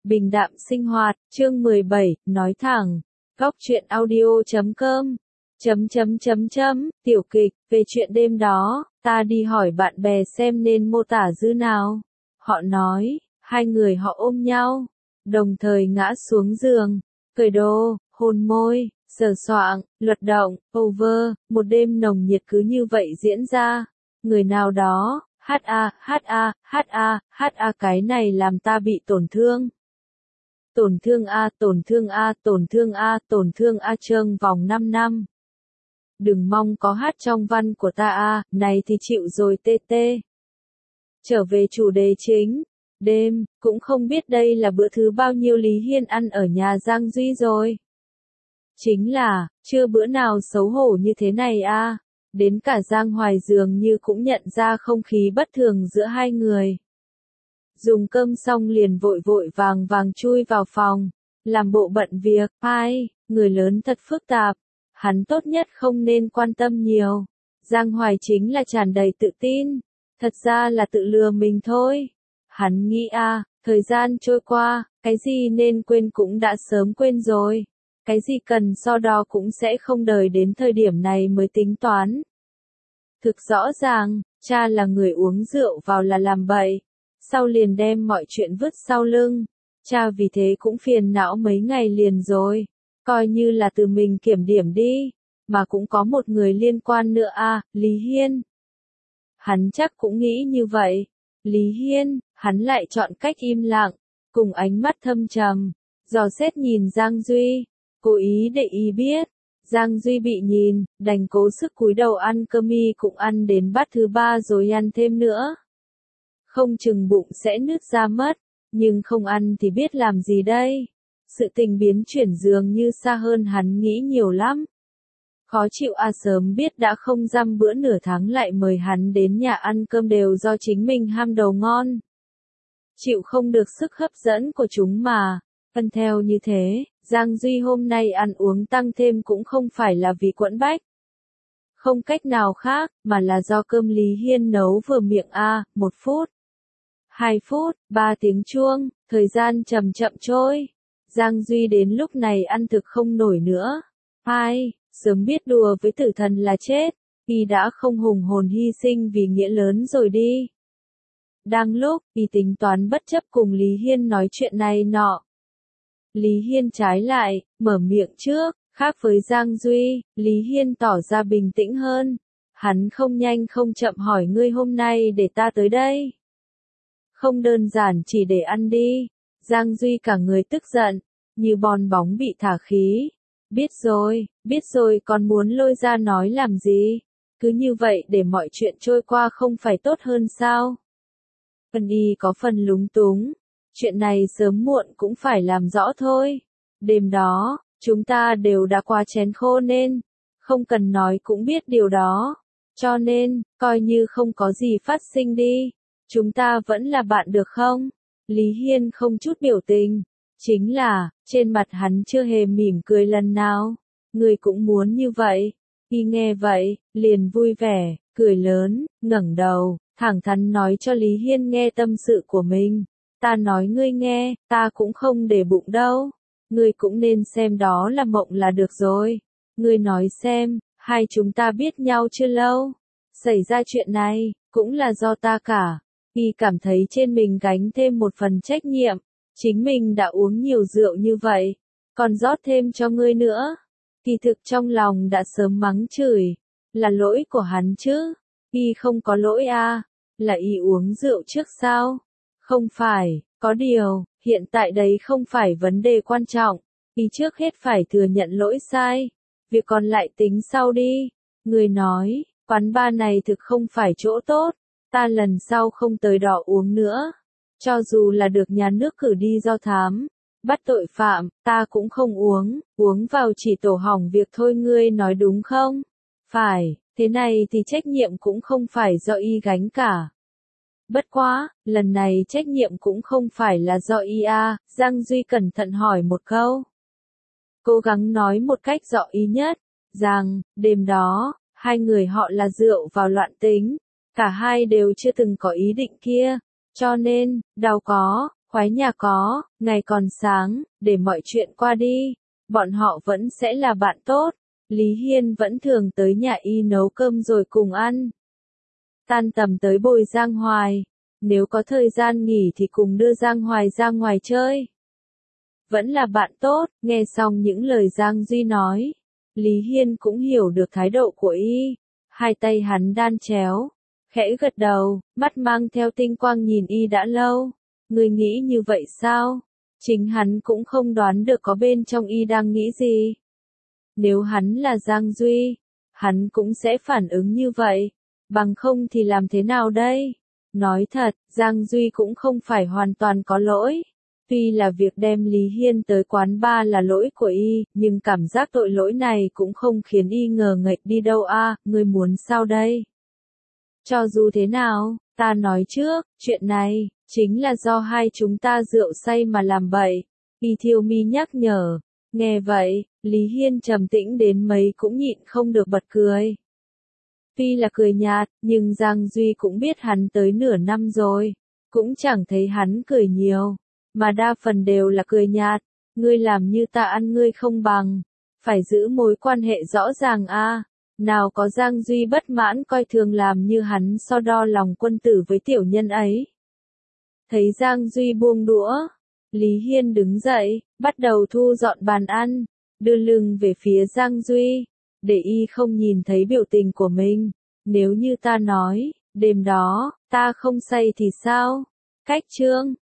Bình đạm sinh hoạt, chương 17, nói thẳng. Góc truyện audio.com. Tiểu kịch, về chuyện đêm đó, ta đi hỏi bạn bè xem nên mô tả như nào. Họ nói, hai người họ ôm nhau, đồng thời ngã xuống giường, cởi đồ, hôn môi, sờ soạng, luật động, over, một đêm nồng nhiệt cứ như vậy diễn ra. Người nào đó, cái này làm ta bị tổn thương. Tổn thương a trương vòng 5 năm. Đừng mong có hát trong văn của ta a, này thì chịu rồi tê tê. Trở về chủ đề chính, đêm, cũng không biết đây là bữa thứ bao nhiêu Lý Hiên ăn ở nhà Giang Duy rồi. Chính là, chưa bữa nào xấu hổ như thế này a. Đến cả Giang Hoài dường như cũng nhận ra không khí bất thường giữa hai người. Dùng cơm xong liền vội vàng chui vào phòng, làm bộ bận việc, người lớn thật phức tạp, hắn tốt nhất không nên quan tâm nhiều. Giang Hoài chính là tràn đầy tự tin, thật ra là tự lừa mình thôi. Hắn nghĩ thời gian trôi qua, cái gì nên quên cũng đã sớm quên rồi, cái gì cần so đo cũng sẽ không đợi đến thời điểm này mới tính toán. Thực rõ ràng, cha là người uống rượu vào là làm bậy, sau liền đem mọi chuyện vứt sau lưng. Cha vì thế cũng phiền não mấy ngày liền rồi, coi như là từ mình kiểm điểm đi, mà cũng có một người liên quan nữa Lý Hiên. Hắn chắc cũng nghĩ như vậy. Lý Hiên, hắn lại chọn cách im lặng, cùng ánh mắt thâm trầm, dò xét nhìn Giang Duy, cố ý để ý biết. Giang Duy bị nhìn, đành cố sức cúi đầu ăn cơm cũng ăn đến bát thứ 3 rồi ăn thêm nữa. Không chừng bụng sẽ nứt ra mất, nhưng không ăn thì biết làm gì đây. Sự tình biến chuyển dường như xa hơn hắn nghĩ nhiều lắm. Khó chịu sớm biết đã không dăm bữa nửa tháng lại mời hắn đến nhà ăn cơm đều do chính mình ham đầu ngon. Chịu không được sức hấp dẫn của chúng mà. Vân theo như thế, Giang Duy hôm nay ăn uống tăng thêm cũng không phải là vì quẫn bách. Không cách nào khác, mà là do cơm Lý Hiên nấu vừa miệng 1 phút, 2 phút, 3 tiếng chuông, thời gian chậm trôi. Giang Duy đến lúc này ăn thực không nổi nữa. Sớm biết đùa với tử thần là chết, y đã không hùng hồn hy sinh vì nghĩa lớn rồi đi. Đang lúc, y tính toán bất chấp cùng Lý Hiên nói chuyện này nọ. Lý Hiên trái lại, mở miệng trước, khác với Giang Duy, Lý Hiên tỏ ra bình tĩnh hơn. Hắn không nhanh không chậm hỏi ngươi hôm nay để ta tới đây. Không đơn giản chỉ để ăn đi. Giang Duy cả người tức giận, như bong bóng bị thả khí. Biết rồi còn muốn lôi ra nói làm gì? Cứ như vậy để mọi chuyện trôi qua không phải tốt hơn sao? Vân Y có phần lúng túng. Chuyện này sớm muộn cũng phải làm rõ thôi. Đêm đó, chúng ta đều đã qua chén khô nên, không cần nói cũng biết điều đó. Cho nên, coi như không có gì phát sinh đi. Chúng ta vẫn là bạn được không? Lý Hiên không chút biểu tình. Chính là, trên mặt hắn chưa hề mỉm cười lần nào. Người cũng muốn như vậy. Y nghe vậy, liền vui vẻ, cười lớn, ngẩng đầu, thẳng thắn nói cho Lý Hiên nghe tâm sự của mình. Ta nói ngươi nghe, ta cũng không để bụng đâu. Ngươi cũng nên xem đó là mộng là được rồi. Ngươi nói xem, hai chúng ta biết nhau chưa lâu. Xảy ra chuyện này, cũng là do ta cả. Y cảm thấy trên mình gánh thêm một phần trách nhiệm. Chính mình đã uống nhiều rượu như vậy, còn rót thêm cho ngươi nữa. Kỳ thực trong lòng đã sớm mắng chửi, là lỗi của hắn chứ. Y không có lỗi là y uống rượu trước sao? Không phải, có điều, hiện tại đấy không phải vấn đề quan trọng. Y trước hết phải thừa nhận lỗi sai, việc còn lại tính sau đi. Người nói, quán bar này thực không phải chỗ tốt, ta lần sau không tới đó uống nữa. Cho dù là được nhà nước cử đi do thám, bắt tội phạm, ta cũng không uống vào chỉ tổ hỏng việc thôi, ngươi nói đúng không? Phải, thế này thì trách nhiệm cũng không phải do y gánh cả. Bất quá, lần này trách nhiệm cũng không phải là do y Giang Duy cẩn thận hỏi một câu. Cố gắng nói một cách rõ ý nhất, rằng, đêm đó, hai người họ là rượu vào loạn tính, cả hai đều chưa từng có ý định kia. Cho nên, đau có, khoái nhà có, ngày còn sáng, để mọi chuyện qua đi. Bọn họ vẫn sẽ là bạn tốt. Lý Hiên vẫn thường tới nhà y nấu cơm rồi cùng ăn. Tan tầm tới bồi Giang Hoài. Nếu có thời gian nghỉ thì cùng đưa Giang Hoài ra ngoài chơi. Vẫn là bạn tốt, nghe xong những lời Giang Duy nói. Lý Hiên cũng hiểu được thái độ của y. Hai tay hắn đan chéo. Khẽ gật đầu, mắt mang theo tinh quang nhìn y đã lâu. Người nghĩ như vậy sao? Chính hắn cũng không đoán được có bên trong y đang nghĩ gì. Nếu hắn là Giang Duy, hắn cũng sẽ phản ứng như vậy. Bằng không thì làm thế nào đây? Nói thật, Giang Duy cũng không phải hoàn toàn có lỗi. Tuy là việc đem Lý Hiên tới quán bar là lỗi của y, nhưng cảm giác tội lỗi này cũng không khiến y ngờ nghệch đi đâu a. Ngươi muốn sao đây? Cho dù thế nào, ta nói trước, chuyện này, chính là do hai chúng ta rượu say mà làm bậy. Y Thiêu Mi nhắc nhở. Nghe vậy, Lý Hiên trầm tĩnh đến mấy cũng nhịn không được bật cười. Tuy là cười nhạt, nhưng Giang Duy cũng biết hắn tới nửa năm rồi. Cũng chẳng thấy hắn cười nhiều, mà đa phần đều là cười nhạt. Ngươi làm như ta ăn ngươi không bằng. Phải giữ mối quan hệ rõ ràng a. Nào có Giang Duy bất mãn coi thường làm như hắn so đo lòng quân tử với tiểu nhân ấy. Thấy Giang Duy buông đũa, Lý Hiên đứng dậy, bắt đầu thu dọn bàn ăn, đưa lưng về phía Giang Duy, để y không nhìn thấy biểu tình của mình. Nếu như ta nói, đêm đó, ta không say thì sao? Cách chương